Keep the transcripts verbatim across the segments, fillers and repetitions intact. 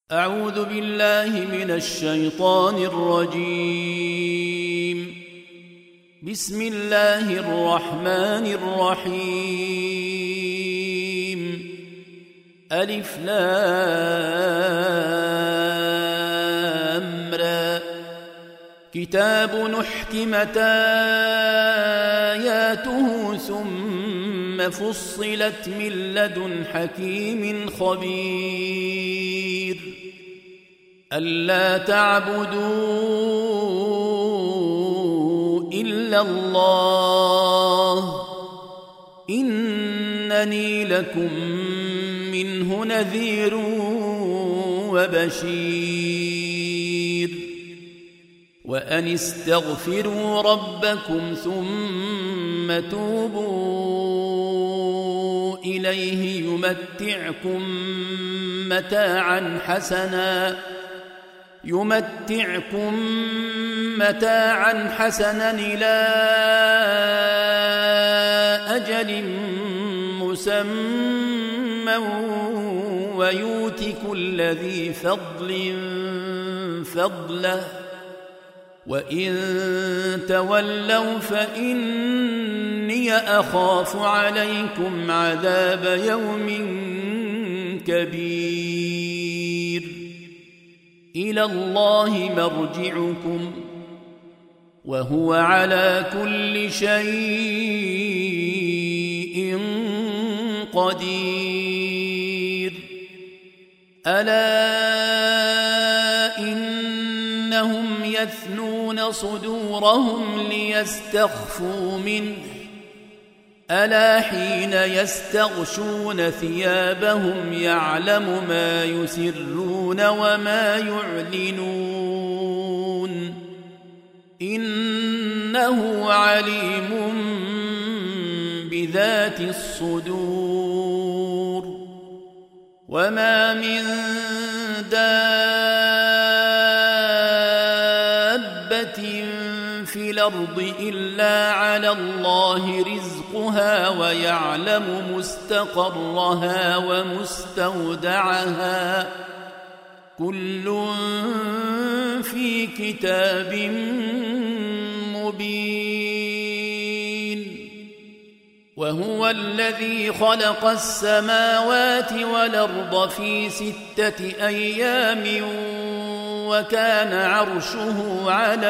أعوذ بالله من الشيطان الرجيم. بسم الله الرحمن الرحيم. ألف لام را. كتاب نحكمت آياته ثم فصلت من لدن حكيم خبير. ألا تعبدوا إلا الله إنني لكم منه نذير وبشير. وأن استغفروا ربكم ثم توبوا إليه يمتعكم متاعا حسنا يمتعكم متاعا حسنا إلى أجل مسمى ويؤت كل ذي فضل فضله وإن تولوا فإني أخاف عليكم عذاب يوم كبير. إلى الله مرجعكم وهو على كل شيء قدير. ألا إنهم يثنون صدورهم ليستخفوا منه ألا حين يستغشون ثيابهم يعلم ما يسرون وما يعلنون إنه عليم بذات الصدور. وما من دابة في الأرض إلا على الله رزقها ويعلم مستقرها ومستودعها كل في كتاب مبين. وهو الذي خلق السماوات والأرض في ستة أيام وكان عرشه على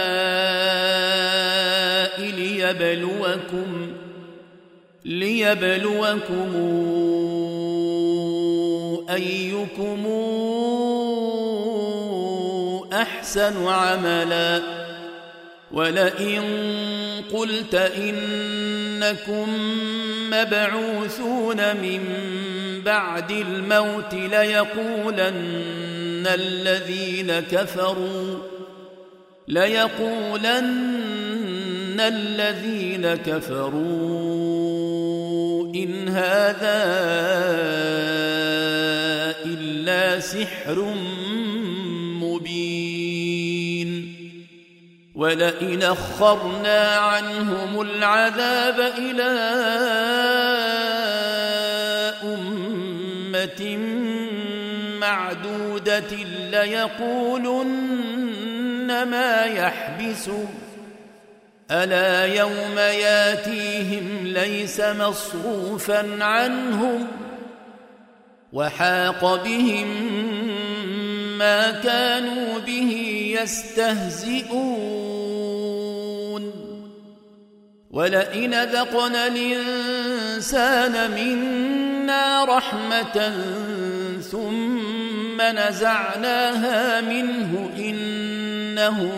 الماء ليبلوكم ليبلوكم أيكم أحسن عملا. ولئن قلت إنكم مبعوثون من بعد الموت ليقولن الذين كفروا ليقولن الذين كفروا إن هذا إلا سحر مبين. ولئن أخرنا عنهم العذاب إلى أمة معدودة ليقولن ما يحبسه ألا يوم ياتيهم ليس مصروفا عنهم وحاق بهم ما كانوا به يستهزئون. ولئن ذقنا الإنسان منا رحمة ثم نزعناها منه إنه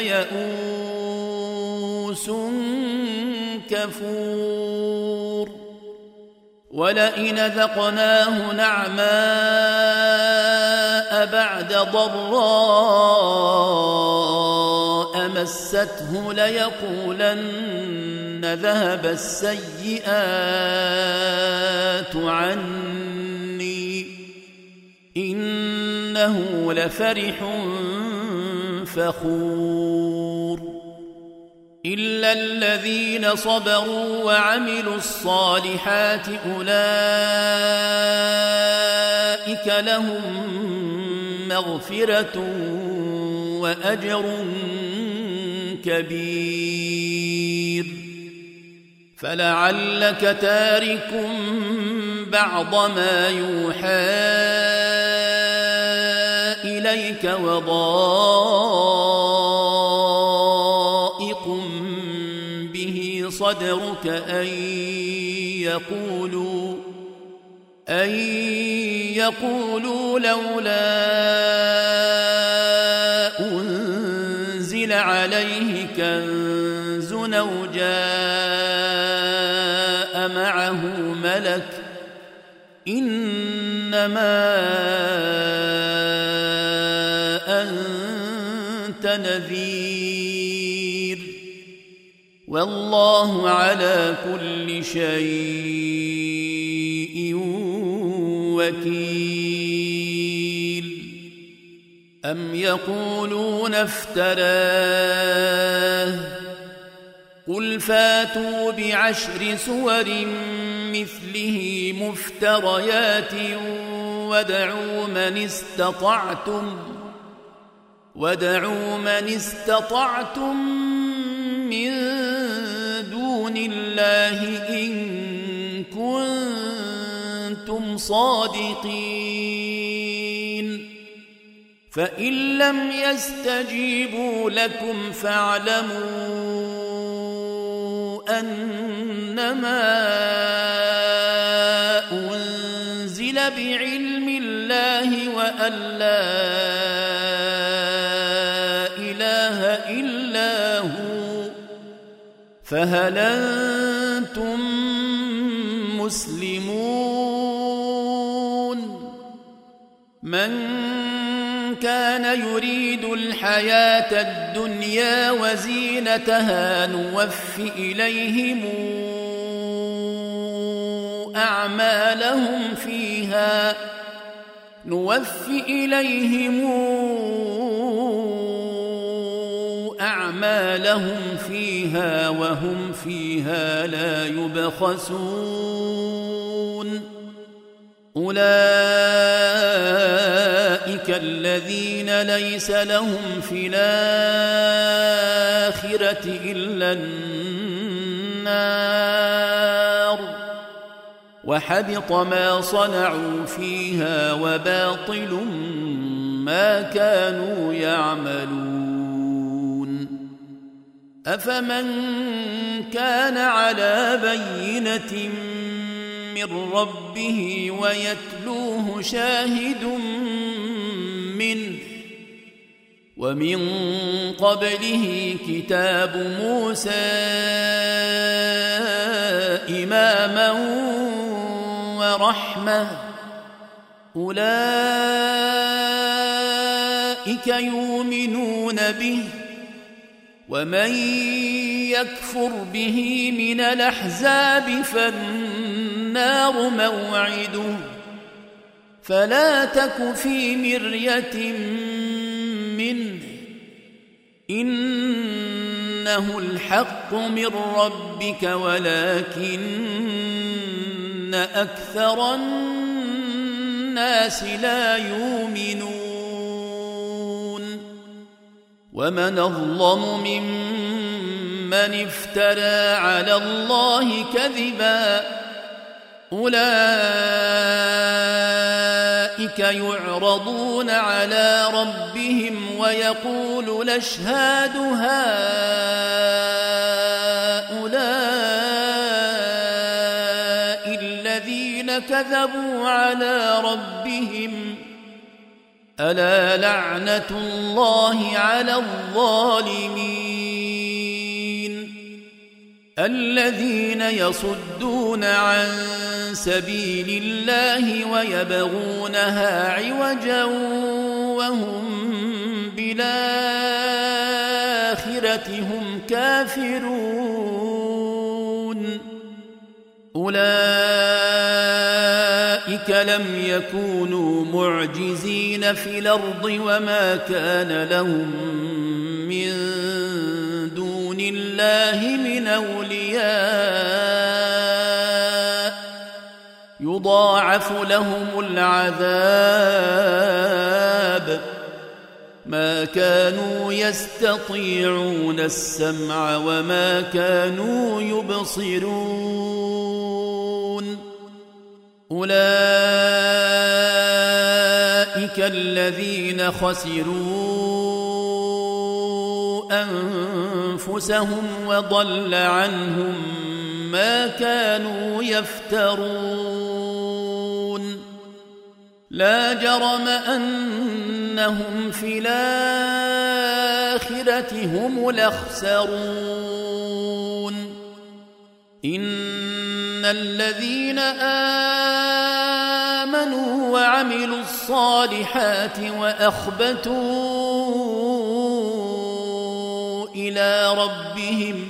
ليئوس كفور. ولئن ذقناه نعماء بعد ضراء مسته ليقولن ذهب السيئات عني إنه لفرح فخور. إلا الذين صبروا وعملوا الصالحات أولئك لهم مغفرة وأجر كبير فلعلك تارك بعض ما يوحى إليك وضائق به صدرك أن يقولوا أن يقولوا لولا أنزل عليه كنز أو جاء معه ملك إنما أنت نذير والله على كل شيء وكيل أم يقولون افتراه قل فاتوا بعشر سور مثله مفتريات وادعوا من استطعتم وادعوا من استطعتم من دون الله إن كنتم صادقين فإن لم يستجيبوا لكم فاعلموا أنما أنزل بعلم الله وأن لا إله إلا هو فهل أنتم مسلمون من كان يريد الحياة الدنيا وزينتها نوف إليهم أعمالهم فيها نوف إليهم أعمالهم فيها وهم فيها لا يبخسون أولئك الذين ليس لهم في الآخرة إلا النار وحبط ما صنعوا فيها وباطل ما كانوا يعملون أفمن كان على بينة من ربه ويتلوه شاهد منه ومن قبله كتاب موسى إماما ورحمة أولئك يؤمنون به ومن يكفر به من الأحزاب فالنار موعده فلا تك في مرية منه إنه الحق من ربك ولكن أكثر الناس لا يؤمنون ومن أظلم ممن افترى على الله كذبا أولئك يعرضون على ربهم ويقول الأشهاد هؤلاء الذين كذبوا على ربهم ألا لعنة الله على الظالمين الذين يصدون عن سبيل الله ويبغونها عوجا وهم بالآخرة هم كافرون أولئك لم يكونوا معجزين في الأرض وما كان لهم من دون الله من أولياء يضاعف لهم العذاب ما كانوا يستطيعون السمع وما كانوا يبصرون أولئك الذين خسروا أنفسهم وضل عنهم ما كانوا يفترون لا جرم أنهم في الآخرة هم الأخسرون إن الذين آمنوا وعملوا الصالحات وأخبتوا إلى ربهم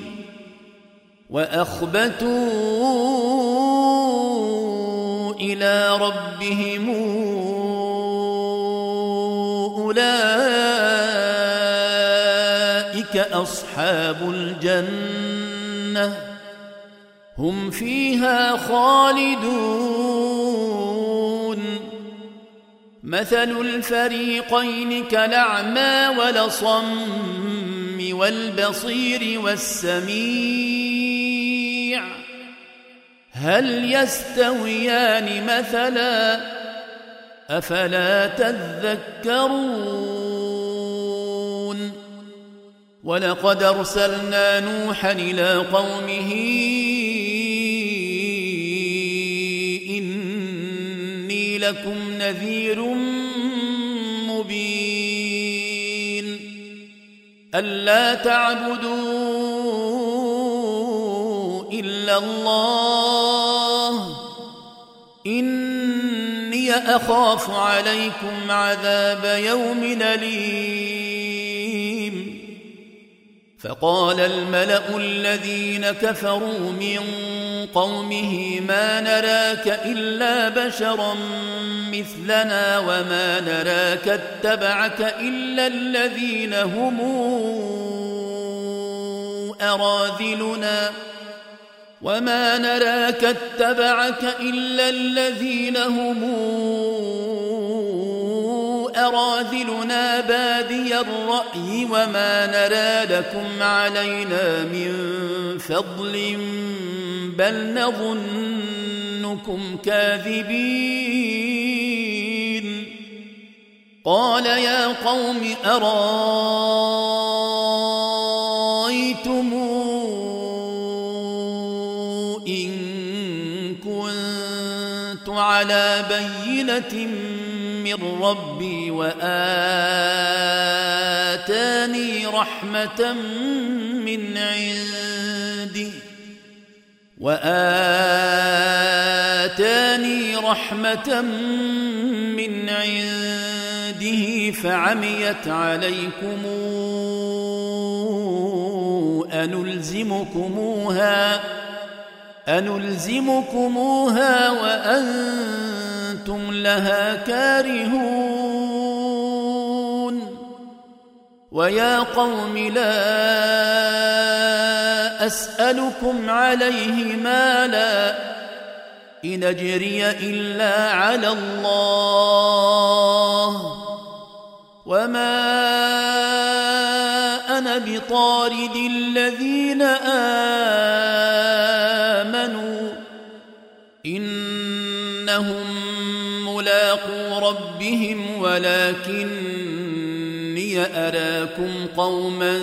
وأخبتوا إلى ربهم أولئك أصحاب الجنة هم فيها خالدون مثل الفريقين كالأعمى والأصم والبصير والسميع هل يستويان مثلا أفلا تذكرون ولقد أرسلنا نوحا إلى قومه إني لكم نذير مبين ألا تعبدوا إلا الله إني أخاف عليكم عذاب يوم أليم فقال الملأ الذين كفروا من قومه ما نراك إلا بشرا مثلنا وما نراك اتبعك إلا الذين هم أراذلنا وما نراك اتبعك إلا الذين هم أراذلنا بادي الرأي وما نرى لكم علينا من فضل بل نظنكم كاذبين قال يا قوم أرأيتم إن كنت على بينة من ربي وآتاني رحمة من عنده وآتاني رحمة من عنده فعميت عليكم أنلزمكموها أنلزمكموها وأنتم لها كارهون ويا قوم لا أسألكم عليه مالا إن أجري إلا على الله وما أنا بطارد الذين آمنوا إنهم ملاقو ربهم ولكني أراكم قوما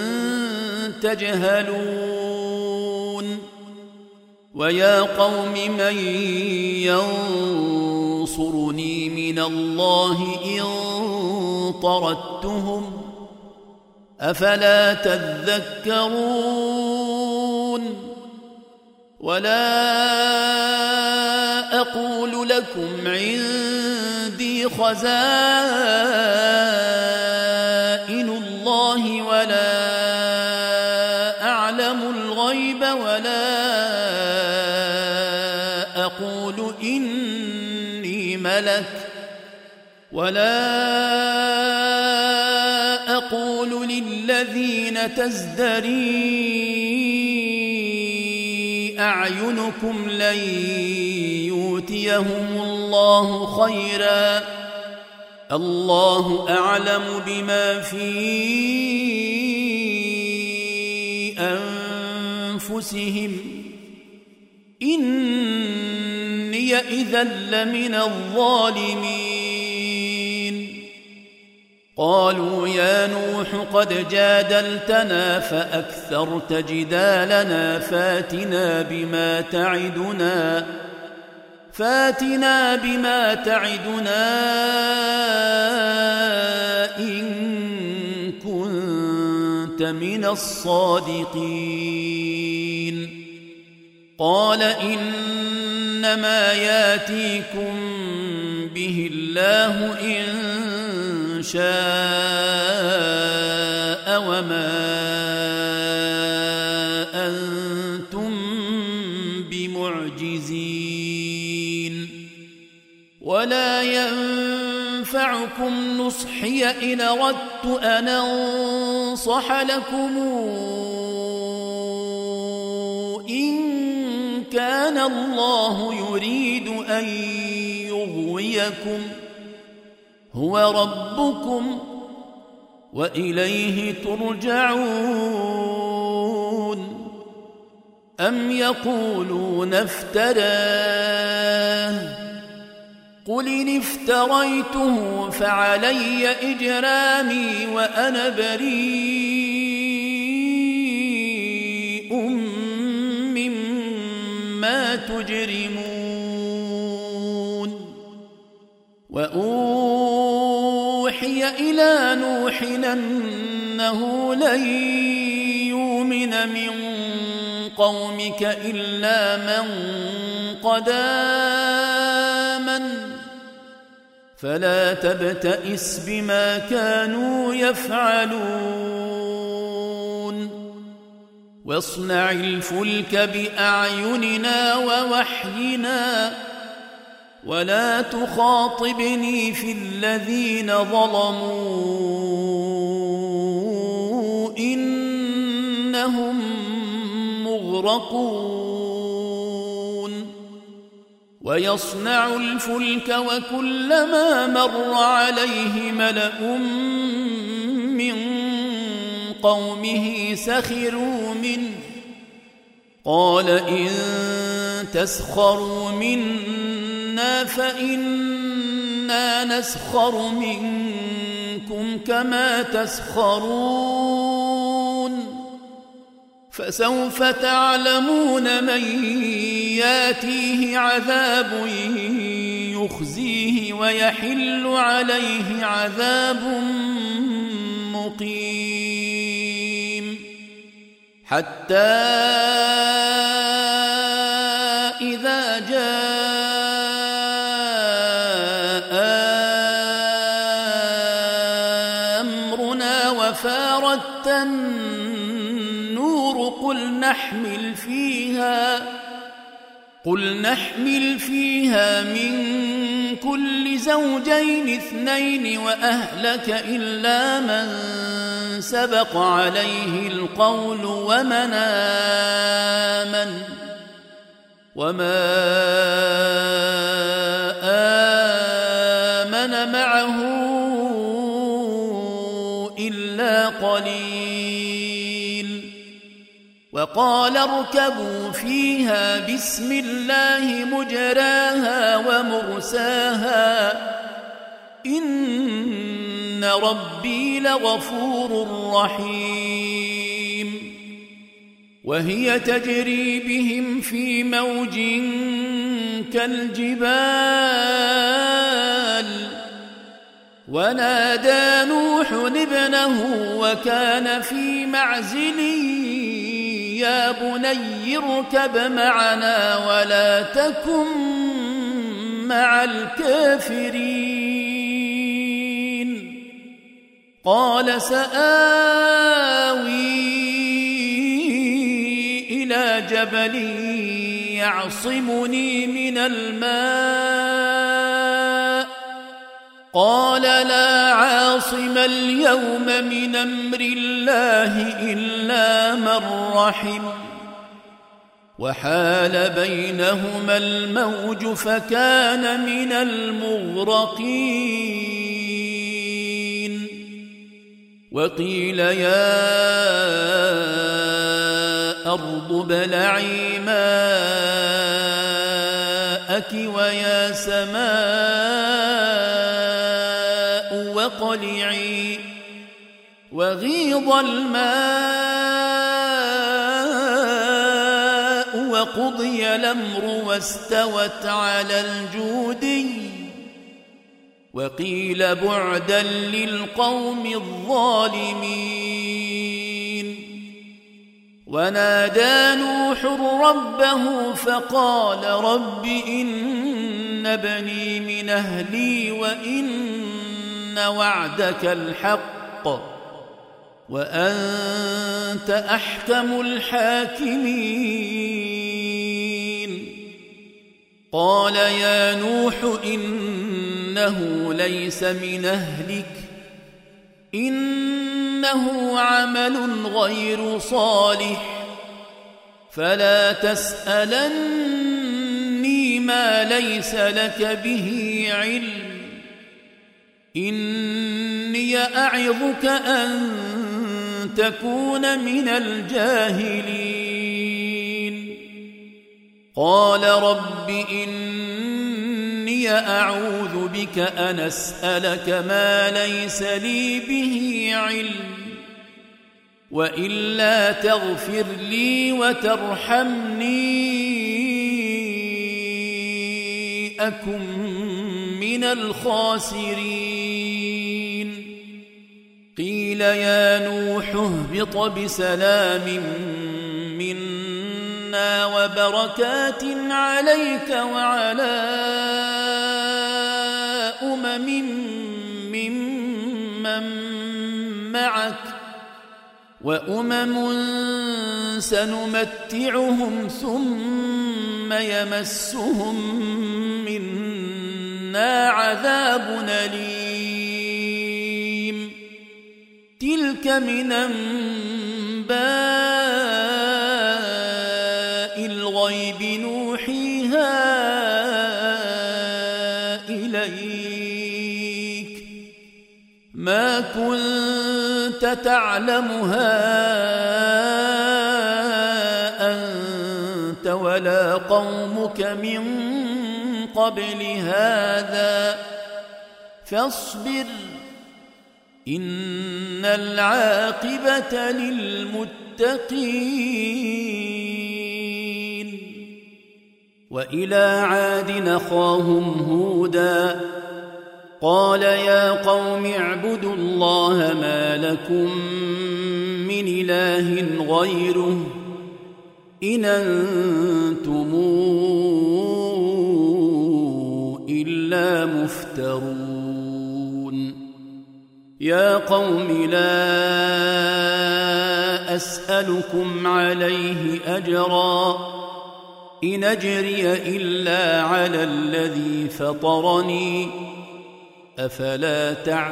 تجهلون ويا قوم من ينصرني من الله إن طردتهم أفلا تذكرون ولا أقول لكم عندي خزائن الله ولا أعلم الغيب ولا أقول إني ملك ولا أقول للذين تزدري أعينكم لن يؤتيهم الله خيرا الله أعلم بما في أنفسهم إني إذا لمن الظالمين قالوا يا نوح قد جادلتنا فأكثرت جدالنا فاتنا بما تعدنا فاتنا بما تعدنا إن كنت من الصادقين قال إنما ياتيكم به الله إن شاء وما أنتم بمعجزين ولا ينفعكم نصحي إن أردت أن أنصح لكم إن كان الله يريد أن يغويكم هو ربكم وإليه ترجعون أم يقولون افتراه قل إن افتريته فعلي إجرامي وأنا بريء مما تجرمون وأوحي إلى نوح أنه لن يؤمن من قومك إلا من قد آمن فلا تبتئس بما كانوا يفعلون واصنع الفلك بأعيننا ووحينا ولا تخاطبني في الذين ظلموا إنهم مغرقون ويصنع الفلك وكلما مر عليه ملأ من قومه سخروا منه قال إن تسخروا منا فإنا نسخر منكم كما تسخرون فسوف تعلمون من ياتيه عذاب يخزيه ويحل عليه عذاب مقيم حتى إذا جاء أمرنا وفارت النور قل نحمل فيها قل نحمل فيها من كل زوجين اثنين وأهلك إلا من سبق عليه القول ومن آمن وما آمن معه إلا قليل وقال اركبوا فيها بسم الله مجراها ومرساها إن ربي لغفور رحيم وهي تجري بهم في موج كالجبال ونادى نوح ابنه وكان في معزل يا بني اركب معنا ولا تكن مع الكافرين قال سآوي إلى جبل يعصمني من الماء قال لا عاصم اليوم من أمر الله إلا من رحم وحال بينهما الموج فكان من المغرقين وقيل يا أرض ابلعي ماءك ويا سماء وقلعي وغيض الماء وقضي الأمر واستوت على الجودي وقيل بعدا للقوم الظالمين. ونادى نوح ربه فقال رب إن ابني من أهلي وإن وعدك الحق وأنت أحكم الحاكمين. قال يا نوح إنه ليس من أهلك إنه عمل غير صالح فلا تسألني ما ليس لك به علم إني أعظك أن تكون من الجاهلين. قال رب إني أعوذ بك أن أسألك ما ليس لي به علم وإلا تغفر لي وترحمني أكن من الخاسرين. قيل يا نوح اهبط بسلام منا وبركات عليك وعلى أمم ممن معك وأمم سنمتعهم ثم يمسهم منا عذاب أليم. تلك من أنباء الغيب نوحيها إليك ما كنت تعلمها أنت ولا قومك من قبل هذا فاصبر إن العاقبة للمتقين. وإلى عاد أخاهم هودا قال يا قوم اعبدوا الله ما لكم من إله غيره إن أنتم إلا مفترون. يا قوم لا أسألكم عليه أجرا إن أجري إلا على الذي فطرني أفلا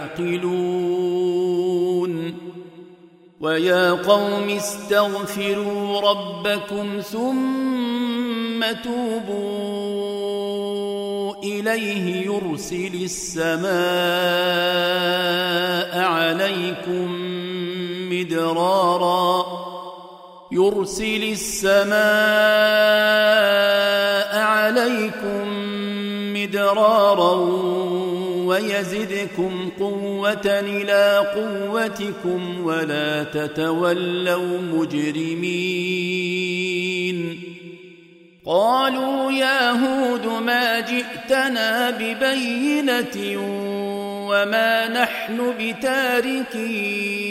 تعقلون. ويا قوم استغفروا ربكم ثم توبوا إليه يرسل السماء عليكم مدرارا يرسل السماء عليكم مدرارا ويزدكم قوة إلى قوتكم ولا تتولوا مجرمين. قالوا يا هود ما جئتنا ببينة وما نحن بتاركي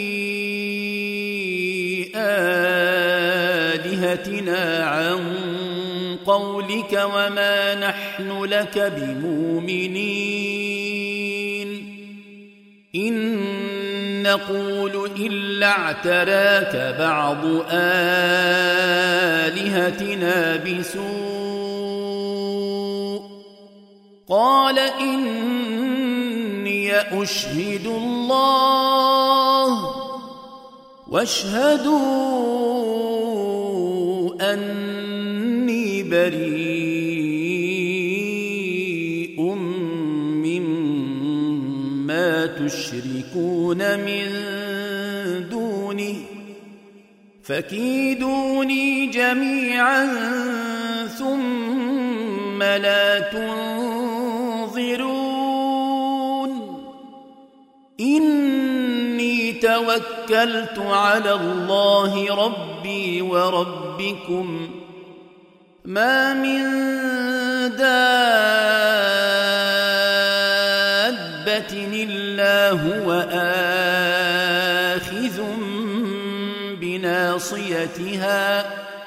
آلهتنا عن قولك وما نحن لك بمؤمنين إن نقول إلا اعتراك بعض آلهتنا بسوء. قال إني أشهد الله واشهدوا أني بريء مما تشركون من دونه فكيدوني جميعا ثم لا تنظرون إني توكلت على الله ربي وربكم ما من دابة إلا هو آخذ بناصيتها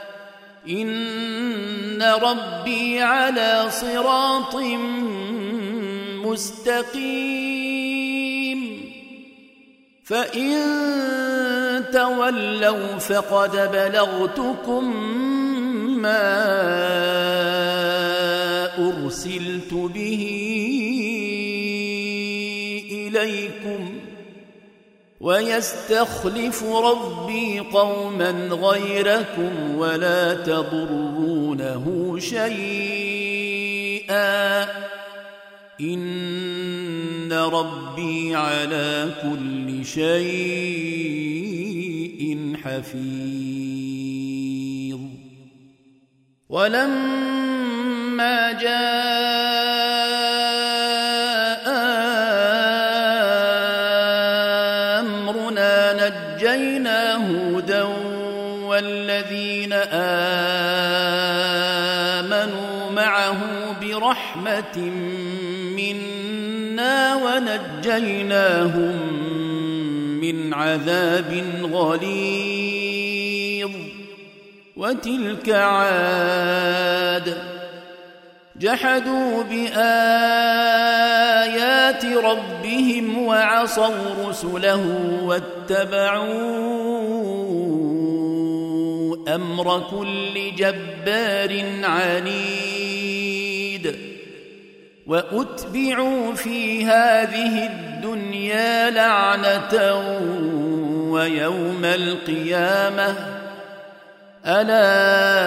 إن ربي على صراط مستقيم فإن تولوا فقد بلغتكم ما أرسلت به إليكم ويستخلف ربي قوما غيركم ولا تضرونه شيئا إن ربي على كل شيء حفيظ ولما جاء أمرنا نجينا هودا والذين آمنوا معه برحمة منا ونجيناهم من عذاب غليظ وتلك عاد جحدوا بآيات ربهم وعصوا رسله واتبعوا أمر كل جبار عنيد وأتبعوا في هذه الدنيا لعنة ويوم القيامة ألا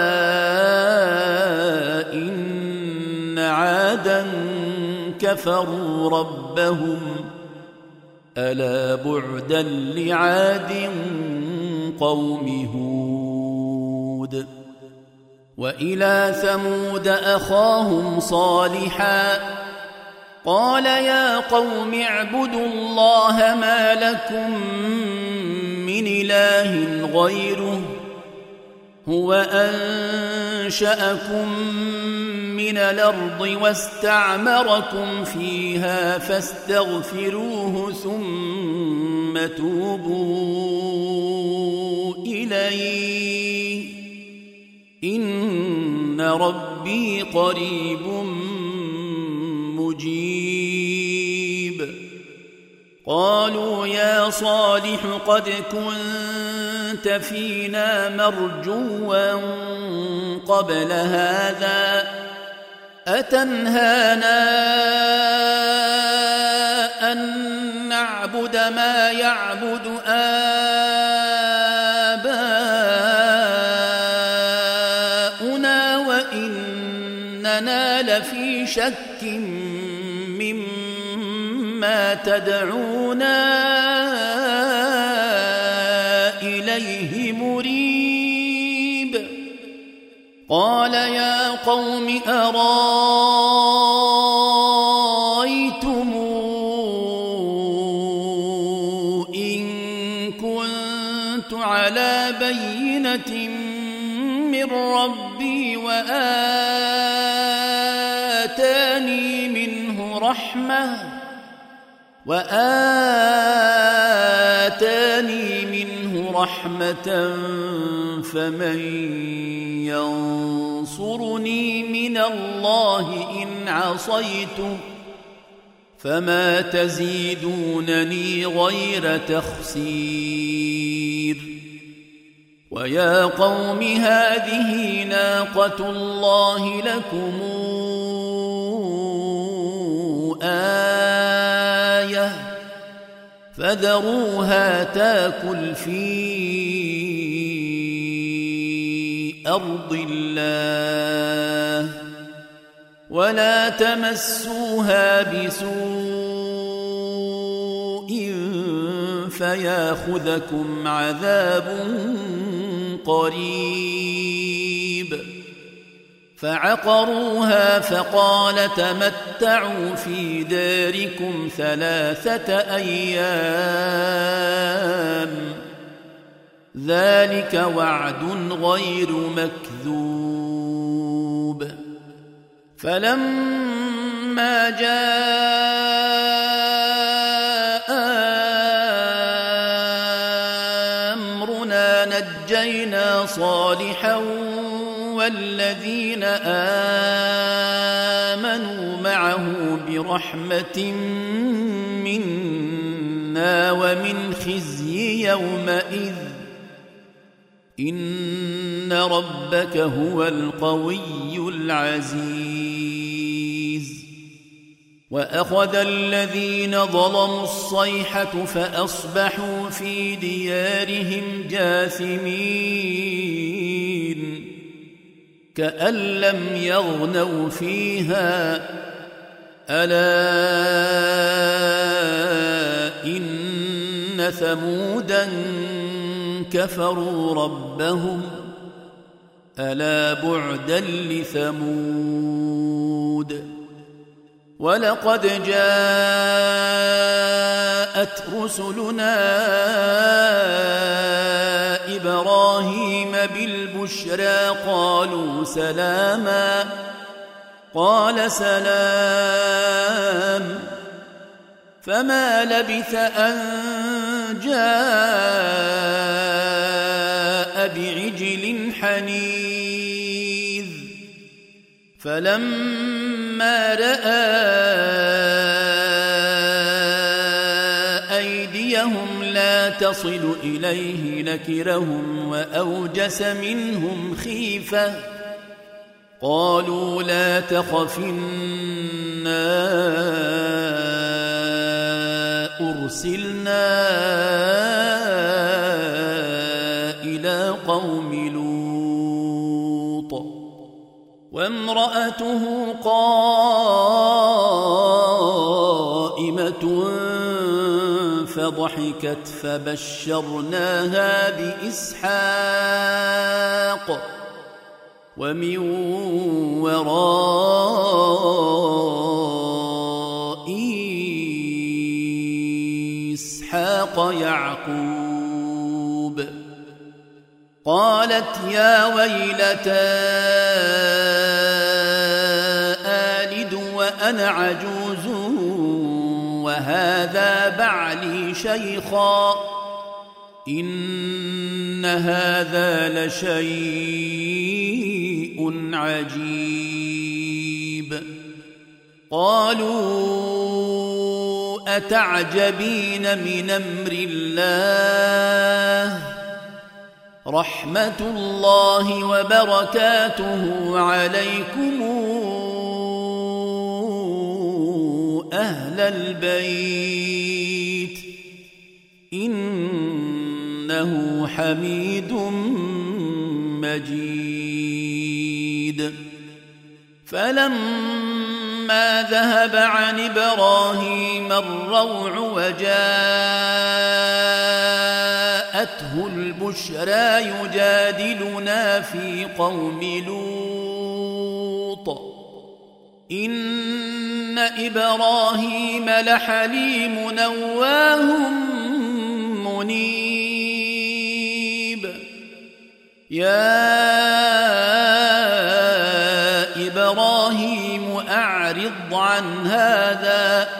إن عادا كفروا ربهم ألا بعدا لعاد قوم هود وإلى ثمود أخاهم صالحا قال يا قوم اعبدوا الله ما لكم من إله غيره هو أنشأكم من الأرض واستعمركم فيها فاستغفروه ثم توبوا إليه إن ربي قريب مجيب قالوا يا صالح قد كنت فينا مرجوا قبل هذا أتنهانا أن نعبد ما يعبد آباؤنا وإننا لفي شك مما تدعونا إليه مريب قال يا قوم أرايتم إن كنت على بينة من ربي وآتاني منه رحمة وآتاني منه رحمة فمن ينصرني من الله إن عصيته فما تزيدونني غير تخسير ويا قوم هذه ناقة الله لكم آية فذروها تاكل في أرض الله ولا تمسوها بسوء فياخذكم عذاب قريب. فعقروها فقال تمتعوا في داركم ثلاثة أيام ذلك وعد غير مكذوب. فلما جاء أمرنا نجينا صالحا والذين آمنوا معه برحمة منا ومن خزي يومئذ إن ربك هو القوي العزيز. وأخذ الذين ظلموا الصيحة فأصبحوا في ديارهم جاثمين كأن لم يغنوا فيها ألا إن ثمودا كفروا ربهم ألا بعدا لثمود. ولقد جاءت رسلنا إبراهيم بالبشرى قالوا سلاما قال سلام فما لبث أن جاء بعجل حنيذ. فلما رأى أيديهم لا تصل إليه نكرهم وأوجس منهم خيفة قالوا لا تخف إنا أرسلنا إلى قوم لوط وامرأته قائمة فضحكت فبشرناها بإسحاق ومن وراء إسحاق يعقوب. قالت يا ويلتى آلد وأنا عجوز وهذا بعلي شيخا إن هذا لشيء عجيب. قالوا أتعجبين من أمر الله رحمة الله وبركاته عليكم أهل البيت إنه حميد مجيد. فلما ذهب عن إبراهيم الروع وجاءته البشرى يجادلنا في قوم لوط إن إبراهيم لحليم نواه منيب. يا إبراهيم أعرض عن هذا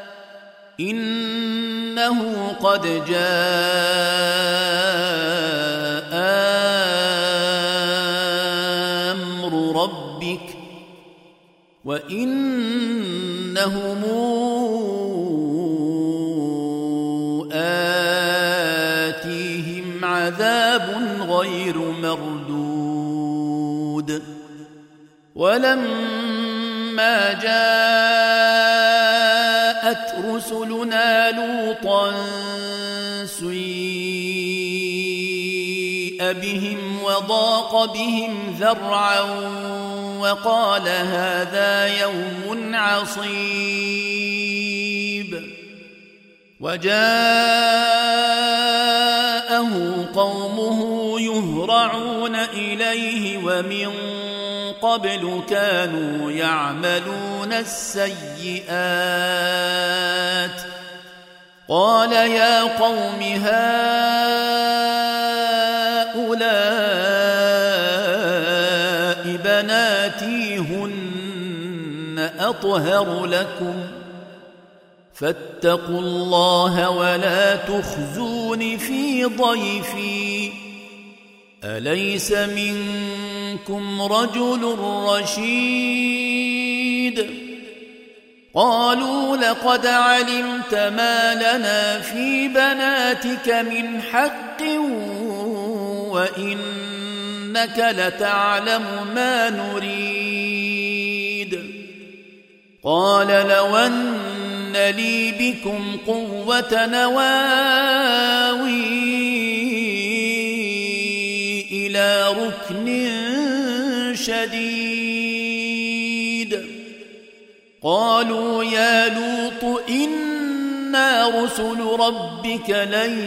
إنه قد جاء أمر ربك وإنهم آتيهم عذاب غير مردود. ولما جاءت رسلنا لوطا سيء بهم وضاق بهم ذرعا وقال هذا يوم عصيب. وجاء إليه ومن قبل كانوا يعملون السيئات قال يا قوم هؤلاء بناتي هن أطهر لكم فاتقوا الله ولا تخزون في ضيفي أليس منكم رجل رشيد قالوا لقد علمت ما لنا في بناتك من حق وإنك لتعلم ما نريد قال لو أن لي بكم قوة نواوي إلى ركن شديد قالوا يا لوط إنا رسل ربك لن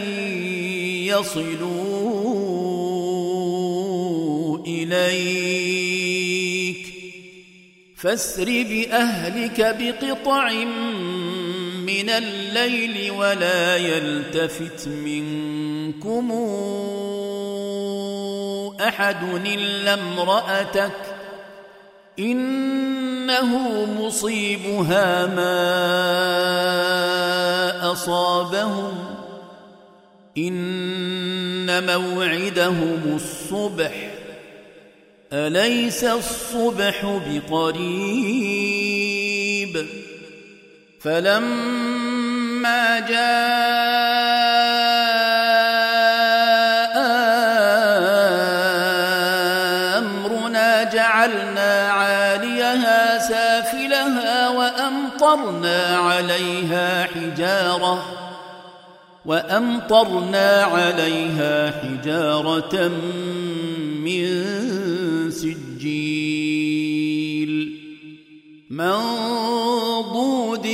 يصلوا إليك فاسر بأهلك بقطع من الليل ولا يلتفت منكم أحد إلا امرأتك إنه مصيبها ما أصابهم إن موعدهم الصبح أليس الصبح بقريب فلما جاء أمرنا جعلنا عاليها سافلها وأمطرنا عليها حجارة وأمطرنا عليها حجارة من سجيل منضود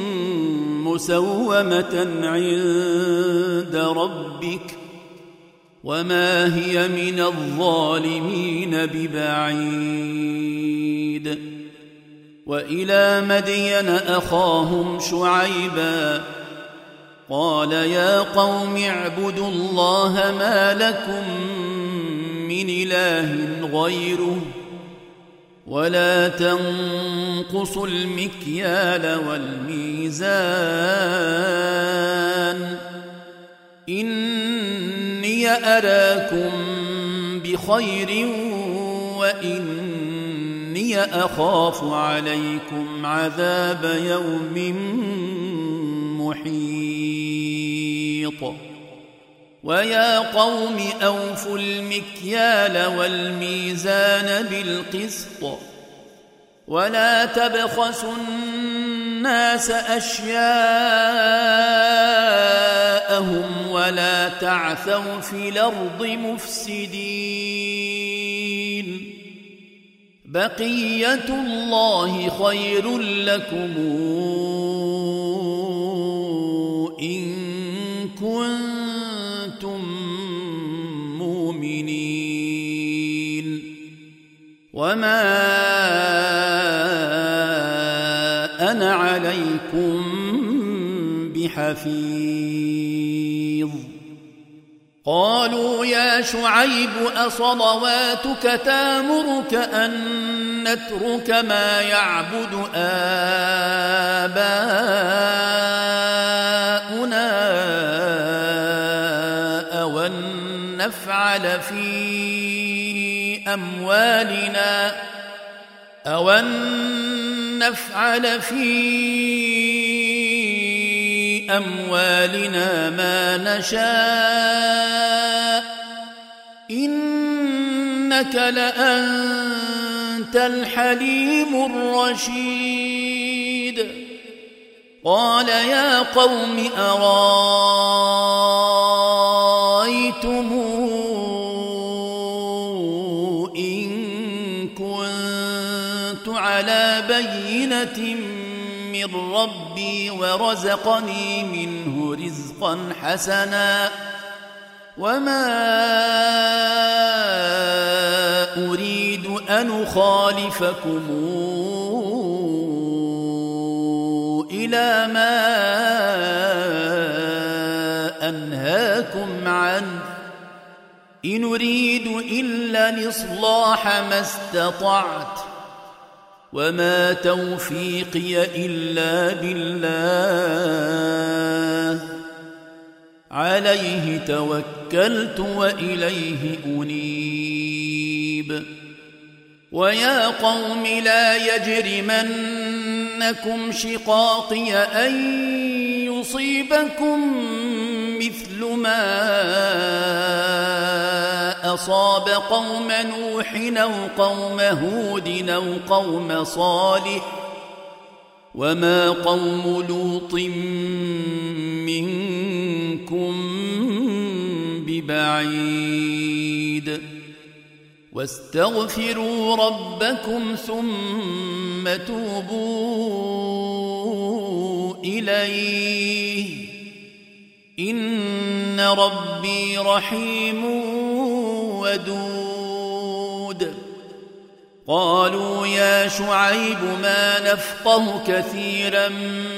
مسومة عند ربك وما هي من الظالمين ببعيد وإلى مدين أخاهم شعيبا قال يا قوم اعبدوا الله ما لكم من إله غيره ولا تنقصوا المكيال والميزان إني أراكم بخير وإني أخاف عليكم عذاب يوم محيط ويا قوم أوفوا المكيال والميزان بالقسط ولا تبخسوا الناس أشياءهم ولا تعثوا في الأرض مفسدين بقية الله خير لكم إن كنتم مؤمنين وما أنا عليكم بحفيظ قالوا يا شعيب أصلواتك تامرك أن نترك ما يعبد آباؤنا أو أن نفعل في أموالنا أو أن نفعل في أموالنا ما نشاء إنك لأنت الحليم الرشيد قال يا قوم أرايتم إن كنت على بينة من ربي ورزقني منه رزقا حسنا وما أريد أن أخالفكم إلى ما أنهاكم عنه إن أريد إلا الإصلاح ما استطعت وما توفيقي إلا بالله عليه توكلت وإليه أنيب ويا قوم لا يجرمنكم شقاقي أن يصيبكم مثل ما أصاب قوم نوح أو قوم هود أو قوم صالح وما قوم لوط منكم ببعيد واستغفروا ربكم ثم توبوا إليه إن ربي رحيم ودود قالوا يا شعيب ما نفقه كثيرا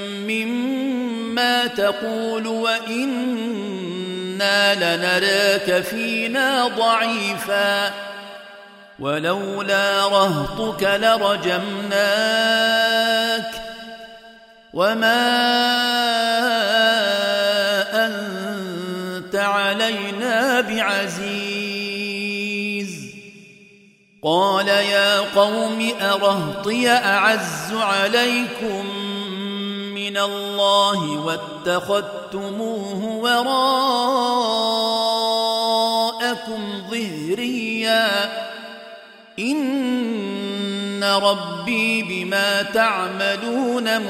مما تقول وإنا لنراك فينا ضعيفا ولولا رهطك لرجمناك وما أنت علينا بعزيز قال يا قوم أرهطي أعز عليكم من الله واتخذتموه وراءكم ظهريا إن ربي بما تعملون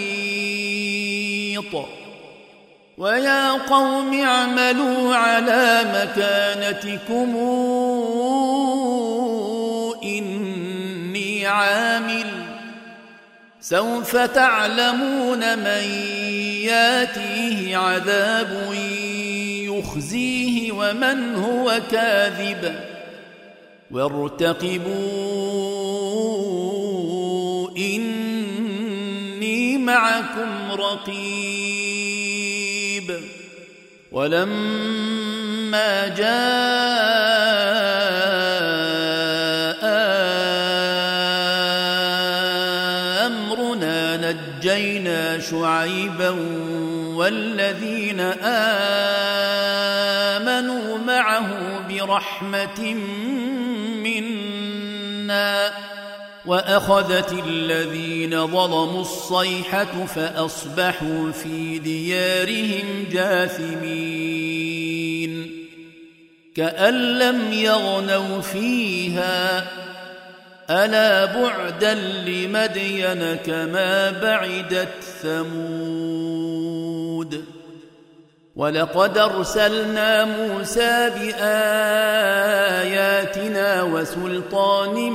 محيط ويا قوم اعملوا على مكانتكم إني عامل سوف تعلمون من ياتيه عذاب يخزيه ومن هو كاذب وارتقبوا إني معكم رقيب ولما جاء أمرنا نجينا شعيبا والذين آمنوا معه برحمة منا وأخذت الذين ظلموا الصيحة فأصبحوا في ديارهم جاثمين كأن لم يغنوا فيها ألا بعدا لمدين كما بعدت ثمود ولقد أرسلنا موسى بآياتنا وسلطان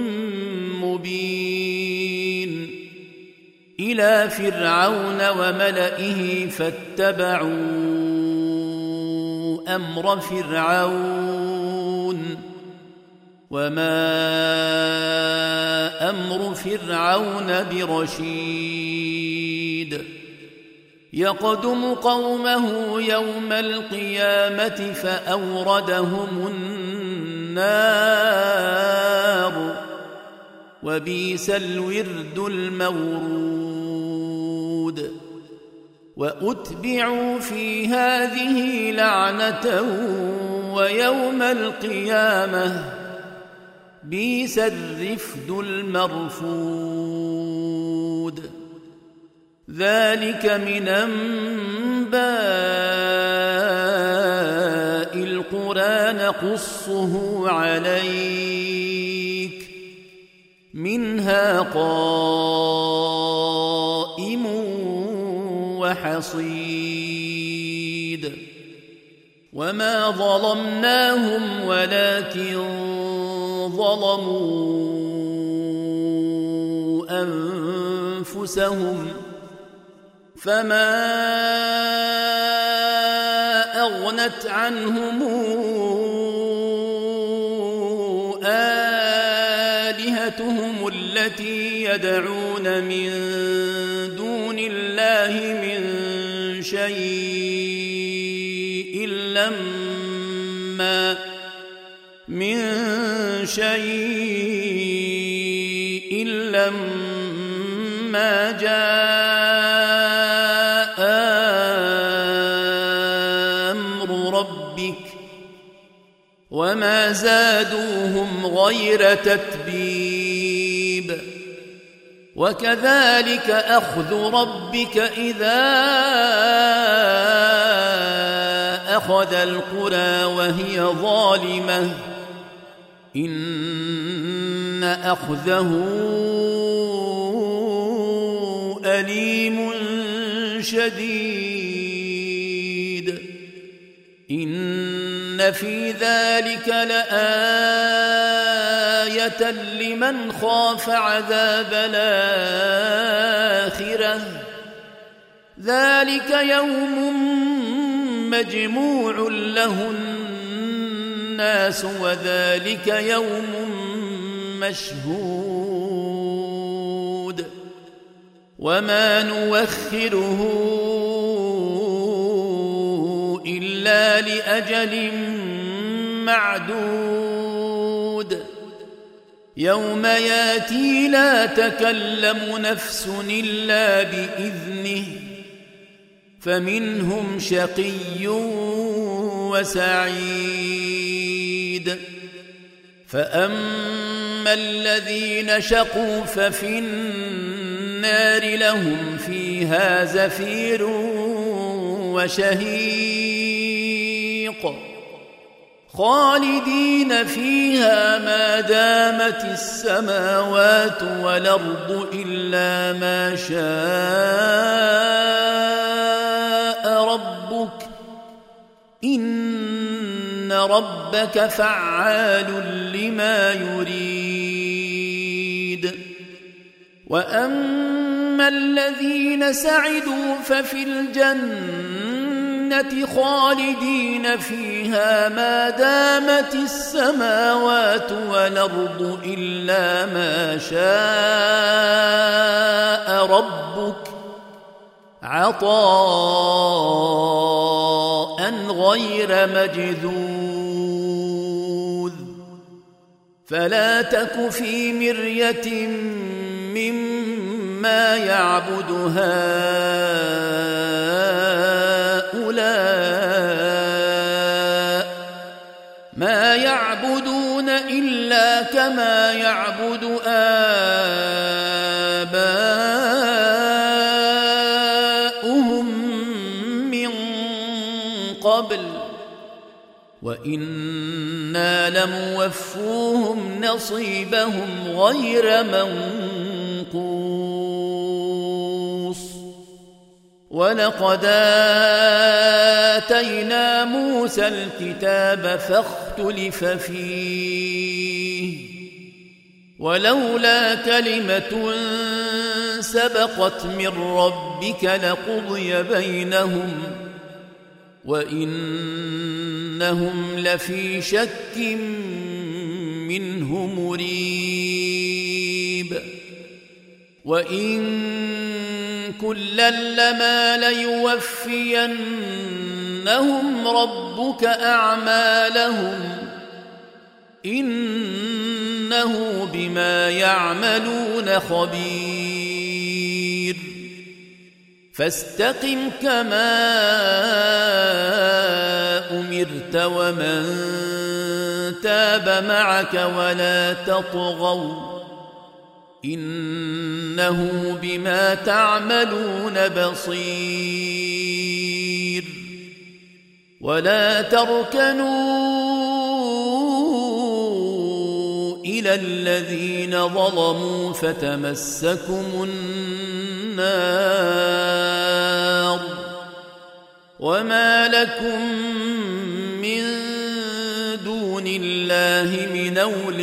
مبين إلى فرعون وملئه فاتبعوا أمر فرعون وما أمر فرعون برشيد يقدم قومه يوم القيامة فأوردهم النار وبئس الورد المورود وأتبعوا في هذه لعنة ويوم القيامة بئس الرفد المرفود ذلك من أنباء القرى نقصه عليك منها قائم وحصيد وما ظلمناهم ولكن ظلموا أنفسهم فما أغنت عنهم آلهتهم التي يدعون من دون الله من شيء لما من شيء لما جاء أمر ربك وما زادوهم غير تتبيب وكذلك أخذ ربك إذا أخذ القرى وهي ظالمة إن أخذه أليم شديد إن في ذلك لآية لمن خاف عذاب الآخرة ذلك يوم مجموع له الناس وذلك يوم مشهود وما نوخره إلا لأجل معدود يوم ياتي لا تكلم نفس إلا بإذنه فمنهم شقي وسعيد فأما الذين شقوا ففي النار لهم فيها زفير وشهيق خالدين فيها ما دامت السماوات والأرض إلا ما شاء ربك إن ربك فعال لما يريد وأما الذين سعدوا ففي الجنة خالدين فيها ما دامت السماوات والأرض إلا ما شاء ربك عطاء غير مجذوذ فلا تك في مرية مما يعبد هؤلاء ما يعبدون إلا كما يعبد آباؤهم من قبل وإنا لموفوهم نصيبهم غير منقوص ولقد آتينا موسى الكتاب فاختلف فيه ولولا كلمة سبقت من ربك لقضي بينهم وإنهم لفي شك منه مريب وإن كلا لما ليوفينهم ربك أعمالهم إنه بما يعملون خبير فاستقم كما أمرت ومن تاب معك ولا تطغوا إنه بما تعملون بصير ولا تركنوا إلى الذين ظلموا فتمسكم النار وما لكم من دون الله من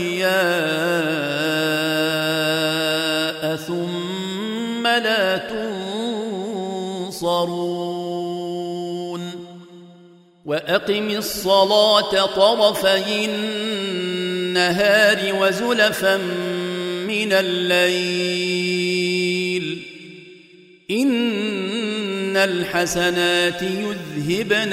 أولياء ثم لا تنصرون وأقم الصلاة طرفي النهار وزلفا من الليل إن الحسنات يذهبن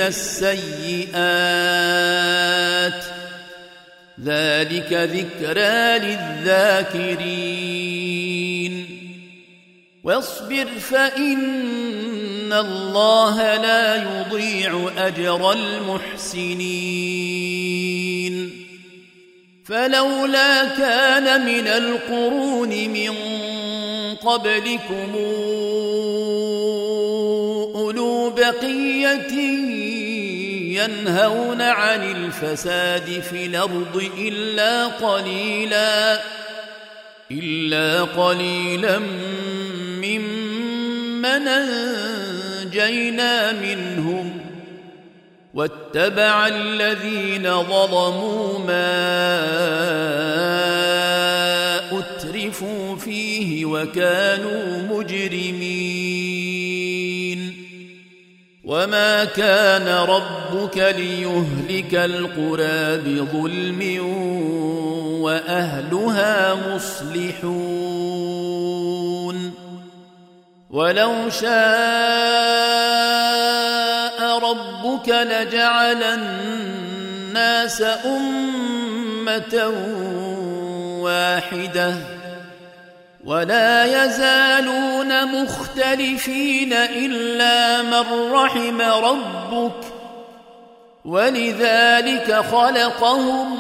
السيئات ذلك ذكرى للذاكرين واصبر فإن الله لا يضيع أجر المحسنين فلولا كان من القرون من قبلكم أولو بقية ينهون عن الفساد في الأرض إلا قليلا إلا قليلا ممن أنجينا منهم واتبع الذين ظلموا ما أترفوا فيه وكانوا مجرمين وما كان ربك ليهلك القرى بظلم وأهلها مصلحون ولو شاء ربك لجعل الناس أمة واحدة ولا يزالون مختلفين إلا من رحم ربك ولذلك خلقهم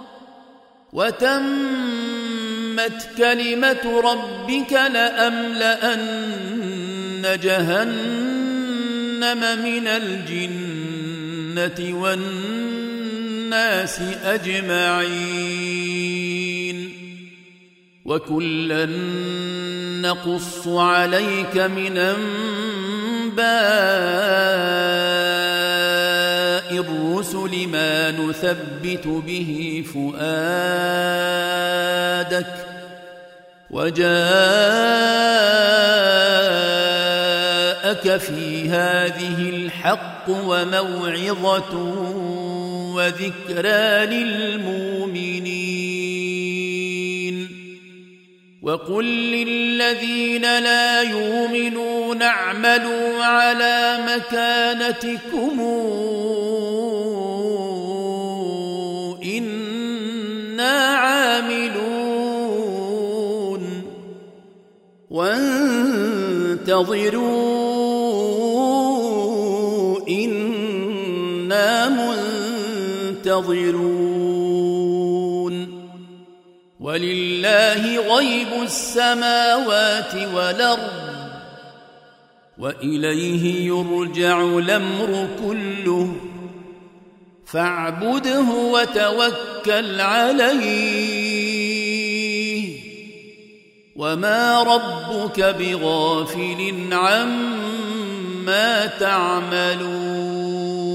وتمت كلمة ربك لأملأن جهنم من الجنة والناس أجمعين وكلا نقص عليك من أنباء الرسل ما نثبت به فؤادك وجاءك في هذه الحق وموعظة وذكرى للمؤمنين وقل للذين لا يؤمنون اعملوا على مكانتكم إنا عاملون وانتظروا إنا منتظرون ولله غيب السماوات والأرض وإليه يرجع الأمر كله فاعبده وتوكل عليه وما ربك بغافل عما تعملون